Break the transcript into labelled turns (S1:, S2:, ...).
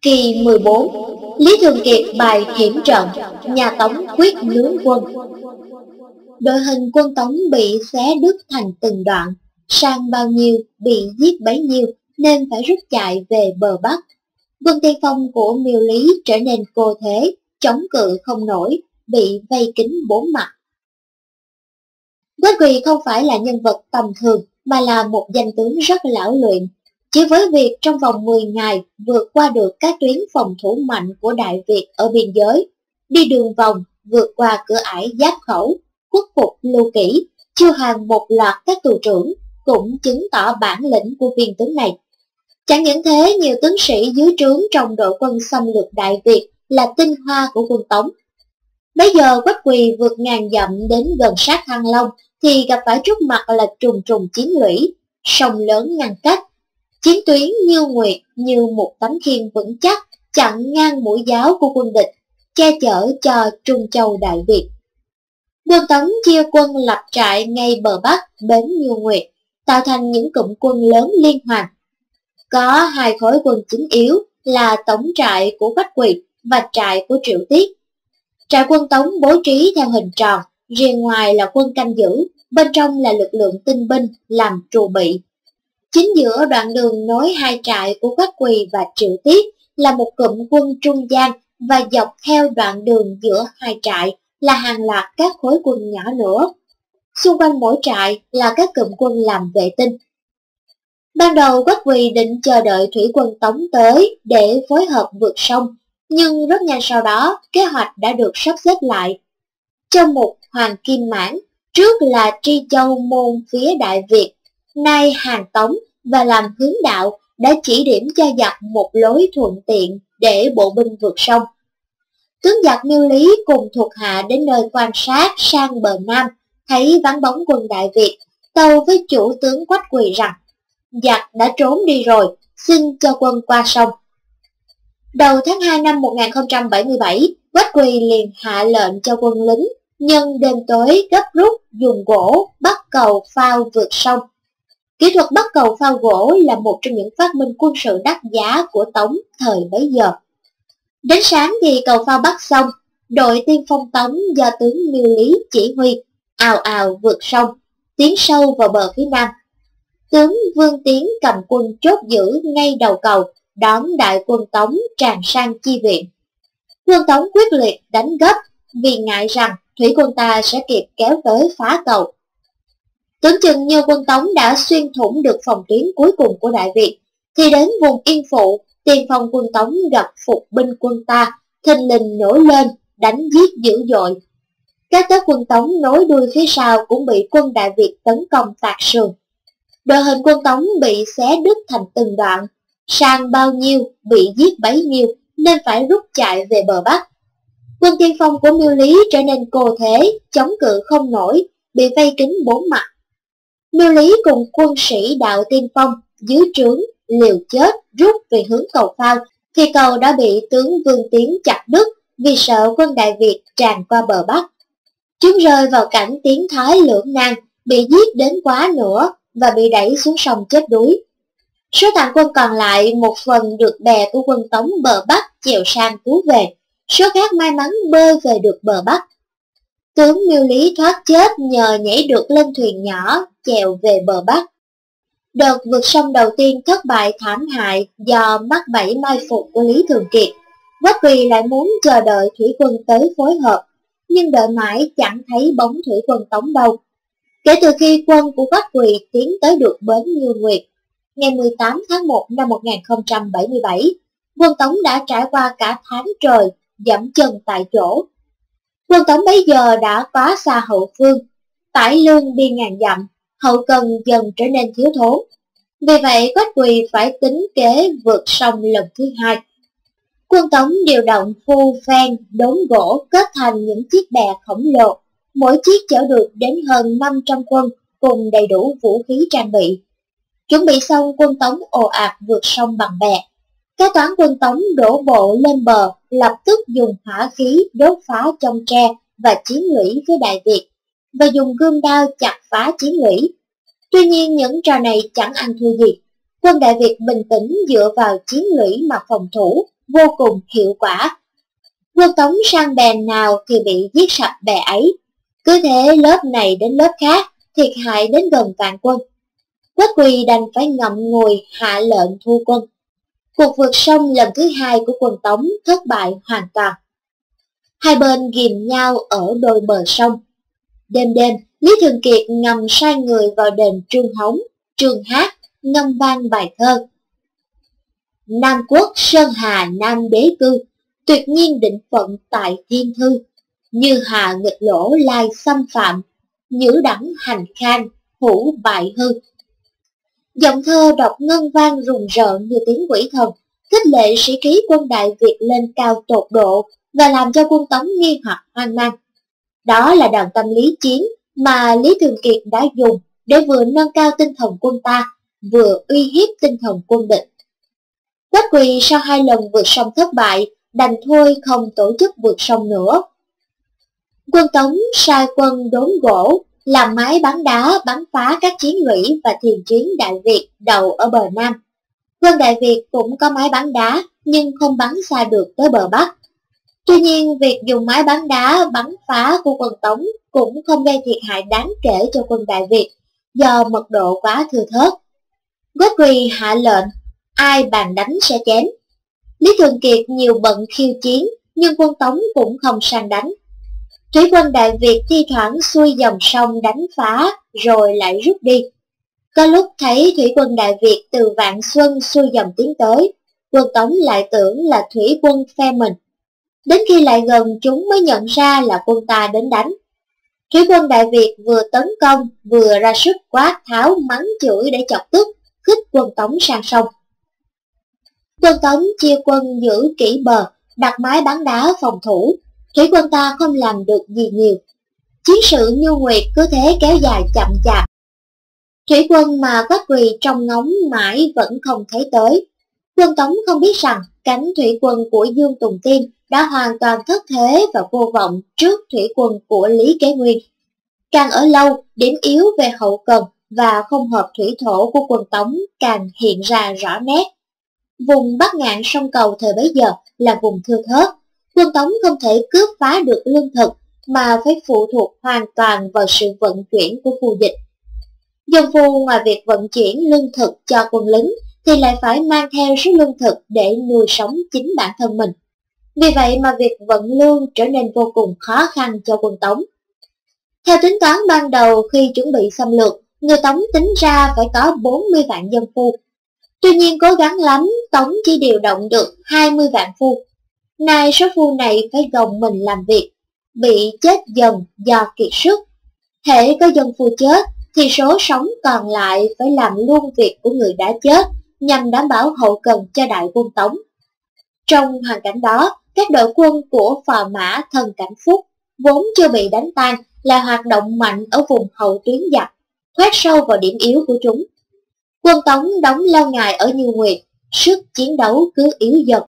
S1: Kỳ 14, Lý Thường Kiệt bài hiểm trận, nhà Tống quyết nướng quân. Đội hình quân Tống bị xé đứt thành từng đoạn, sang bao nhiêu bị giết bấy nhiêu nên phải rút chạy về bờ Bắc. Quân tiên phong của Miêu Lý trở nên cô thế, chống cự không nổi, bị vây kín bốn mặt. Quách Quỳ không phải là nhân vật tầm thường mà là một danh tướng rất lão luyện. Chỉ với việc trong vòng 10 ngày vượt qua được các tuyến phòng thủ mạnh của Đại Việt ở biên giới, đi đường vòng, vượt qua cửa ải Giáp Khẩu, khuất phục Lưu Kỷ, chiêu hàng một loạt các tù trưởng, cũng chứng tỏ bản lĩnh của viên tướng này. Chẳng những thế, nhiều tướng sĩ dưới trướng trong đội quân xâm lược Đại Việt là tinh hoa của quân Tống. Bây giờ Quách Quỳ vượt ngàn dặm đến gần sát Thăng Long thì gặp phải trước mặt là trùng trùng chiến lũy, sông lớn ngăn cách. Chiến tuyến như nguyệt như một tấm khiên vững chắc chặn ngang mũi giáo của quân địch, che chở cho Trung Châu Đại Việt. Quân Tống chia quân lập trại ngay bờ Bắc bến Như Nguyệt, tạo thành những cụm quân lớn liên hoàn. Có hai khối quân chính yếu là tổng trại của Quách Quỳ và trại của Triệu Tiết. Trại quân Tống bố trí theo hình tròn, riêng ngoài là quân canh giữ, bên trong là lực lượng tinh binh làm trù bị. Chính giữa đoạn đường nối hai trại của Quách Quỳ và Triệu Tiết là một cụm quân trung gian và dọc theo đoạn đường giữa hai trại là hàng loạt các khối quân nhỏ nữa. Xung quanh mỗi trại là các cụm quân làm vệ tinh. Ban đầu Quách Quỳ định chờ đợi thủy quân Tống tới để phối hợp vượt sông, nhưng rất nhanh sau đó kế hoạch đã được sắp xếp lại. Trong một Hoàng Kim Mãn, trước là Tri Châu môn phía Đại Việt, nay hàng Tống và làm hướng đạo đã chỉ điểm cho giặc một lối thuận tiện để bộ binh vượt sông. Tướng giặc Miêu Lý cùng thuộc hạ đến nơi quan sát sang bờ Nam, thấy vắng bóng quân Đại Việt, tâu với chủ tướng Quách Quỳ rằng giặc đã trốn đi rồi, xin cho quân qua sông. Đầu tháng 2 năm 1077, Quách Quỳ liền hạ lệnh cho quân lính nhân đêm tối gấp rút dùng gỗ bắt cầu phao vượt sông. Kỹ thuật bắt cầu phao gỗ là một trong những phát minh quân sự đắt giá của Tống thời bấy giờ. Đến sáng thì cầu phao bắt xong, đội tiên phong Tống do tướng Miêu Lý chỉ huy, ào ào vượt sông, tiến sâu vào bờ phía nam. Tướng Vương Tiến cầm quân chốt giữ ngay đầu cầu, đón đại quân Tống tràn sang chi viện. Quân Tống quyết liệt đánh gấp vì ngại rằng thủy quân ta sẽ kịp kéo tới phá cầu. Tưởng chừng như quân Tống đã xuyên thủng được phòng tuyến cuối cùng của Đại Việt, thì đến vùng Yên Phụ, tiền phong quân Tống gặp phục binh quân ta, thình lình nổi lên, đánh giết dữ dội. Các tớp quân Tống nối đuôi phía sau cũng bị quân Đại Việt tấn công tạc sườn. Đội hình quân Tống bị xé đứt thành từng đoạn, sang bao nhiêu bị giết bấy nhiêu nên phải rút chạy về bờ Bắc. Quân tiên phong của Miêu Lý trở nên cô thế, chống cự không nổi, bị vây kín bốn mặt. Miêu Lý cùng quân sĩ đạo tiên phong dưới trướng liều chết rút về hướng cầu phao, thì cầu đã bị tướng Vương Tiến chặt đứt vì sợ quân Đại Việt tràn qua bờ Bắc. Chúng rơi vào cảnh tiến thoái lưỡng nan, bị giết đến quá nữa và bị đẩy xuống sông chết đuối. Số tàn quân còn lại một phần được bè của quân Tống bờ Bắc chèo sang cứu về, số khác may mắn bơi về được bờ Bắc. Tướng Miêu Lý thoát chết nhờ nhảy được lên thuyền nhỏ chèo về bờ Bắc. Đợt vượt sông đầu tiên thất bại thảm hại do mắc bẫy mai phục của Lý Thường Kiệt. Quách Quỳ lại muốn chờ đợi thủy quân tới phối hợp, nhưng đợi mãi chẳng thấy bóng thủy quân Tống đâu. Kể từ khi quân của Quách Quỳ tiến tới được bến Như Nguyệt, ngày 18 tháng 1 năm 1077, quân Tống đã trải qua cả tháng trời dẫm chân tại chỗ. Quân Tống bấy giờ đã quá xa hậu phương, tải lương đi ngàn dặm, hậu cần dần trở nên thiếu thốn. Vì vậy Quách Quỳ phải tính kế vượt sông lần thứ hai. Quân Tống điều động phu phen, đốn gỗ kết thành những chiếc bè khổng lồ, mỗi chiếc chở được đến hơn 500 quân cùng đầy đủ vũ khí trang bị. Chuẩn bị xong, quân Tống ồ ạt vượt sông bằng bè. Các toán quân Tống đổ bộ lên bờ, lập tức dùng hỏa khí đốt phá chông tre và chiến lũy với Đại Việt, và dùng gươm đao chặt phá chiến lũy. Tuy nhiên những trò này chẳng ăn thua gì. Quân Đại Việt bình tĩnh dựa vào chiến lũy mà phòng thủ, vô cùng hiệu quả. Quân Tống sang bè nào thì bị giết sạch bè ấy. Cứ thế lớp này đến lớp khác, thiệt hại đến gần vạn quân. Quách Quỳ đành phải ngậm ngùi hạ lệnh thu quân. Cuộc vượt sông lần thứ hai của quân Tống thất bại hoàn toàn. Hai bên ghìm nhau ở đôi bờ sông. Đêm đêm, Lý Thường Kiệt ngầm sai người vào đền Trương Hống, Trương Hát, ngâm vang bài thơ. Nam quốc sơn hà nam đế cư, tuyệt nhiên định phận tại thiên thư. Như hà nghịch lỗ lai xâm phạm, nhữ đẳng hành khang, hữu bại hư. Giọng thơ đọc ngân vang rùng rợn như tiếng quỷ thần, khích lệ sĩ khí quân Đại Việt lên cao tột độ và làm cho quân Tống nghi hoặc hoang mang. Đó là đòn tâm lý chiến mà Lý Thường Kiệt đã dùng để vừa nâng cao tinh thần quân ta, vừa uy hiếp tinh thần quân địch. Quách Quỳ sau hai lần vượt sông thất bại, đành thôi không tổ chức vượt sông nữa. Quân Tống sai quân đốn gỗ, làm máy bắn đá bắn phá các chiến lũy và thiền chiến Đại Việt đầu ở bờ Nam. Quân Đại Việt cũng có máy bắn đá nhưng không bắn xa được tới bờ Bắc. Tuy nhiên, việc dùng máy bắn đá bắn phá của quân Tống cũng không gây thiệt hại đáng kể cho quân Đại Việt do mật độ quá thưa thớt. Quách Quỳ hạ lệnh, ai bàn đánh sẽ chém. Lý Thường Kiệt nhiều bận khiêu chiến nhưng quân Tống cũng không sang đánh. Thủy quân Đại Việt thi thoảng xuôi dòng sông đánh phá rồi lại rút đi. Có lúc thấy thủy quân Đại Việt từ Vạn Xuân xuôi dòng tiến tới, quân Tống lại tưởng là thủy quân phe mình. Đến khi lại gần chúng mới nhận ra là quân ta đến đánh. Thủy quân Đại Việt vừa tấn công vừa ra sức quát tháo mắng chửi để chọc tức, khích quân Tống sang sông. Quân Tống chia quân giữ kỹ bờ, đặt máy bắn đá phòng thủ. Thủy quân ta không làm được gì nhiều. Chiến sự Như Nguyệt cứ thế kéo dài chậm chạp. Thủy quân mà Quách Quỳ trông ngóng mãi vẫn không thấy tới. Quân Tống không biết rằng cánh thủy quân của Dương Tùng Tiên đã hoàn toàn thất thế và vô vọng trước thủy quân của Lý Kế Nguyên. Càng ở lâu, điểm yếu về hậu cần và không hợp thủy thổ của quân Tống càng hiện ra rõ nét. Vùng Bắc Ngạn sông Cầu thời bấy giờ là vùng thưa thớt. Quân Tống không thể cướp phá được lương thực mà phải phụ thuộc hoàn toàn vào sự vận chuyển của phu dịch. Dân phu ngoài việc vận chuyển lương thực cho quân lính thì lại phải mang theo số lương thực để nuôi sống chính bản thân mình. Vì vậy mà việc vận lương trở nên vô cùng khó khăn cho quân Tống. Theo tính toán ban đầu khi chuẩn bị xâm lược, người Tống tính ra phải có 40 vạn dân phu. Tuy nhiên cố gắng lắm, Tống chỉ điều động được 20 vạn phu. Nay số phu này phải gồng mình làm việc, bị chết dần do kiệt sức. Hễ có dân phu chết, thì số sống còn lại phải làm luôn việc của người đã chết nhằm đảm bảo hậu cần cho đại quân Tống. Trong hoàn cảnh đó, các đội quân của phò mã Thần Cảnh Phúc vốn chưa bị đánh tan là hoạt động mạnh ở vùng hậu tuyến giặc, khoét sâu vào điểm yếu của chúng. Quân Tống đóng lâu ngày ở Như Nguyệt, sức chiến đấu cứ yếu dần.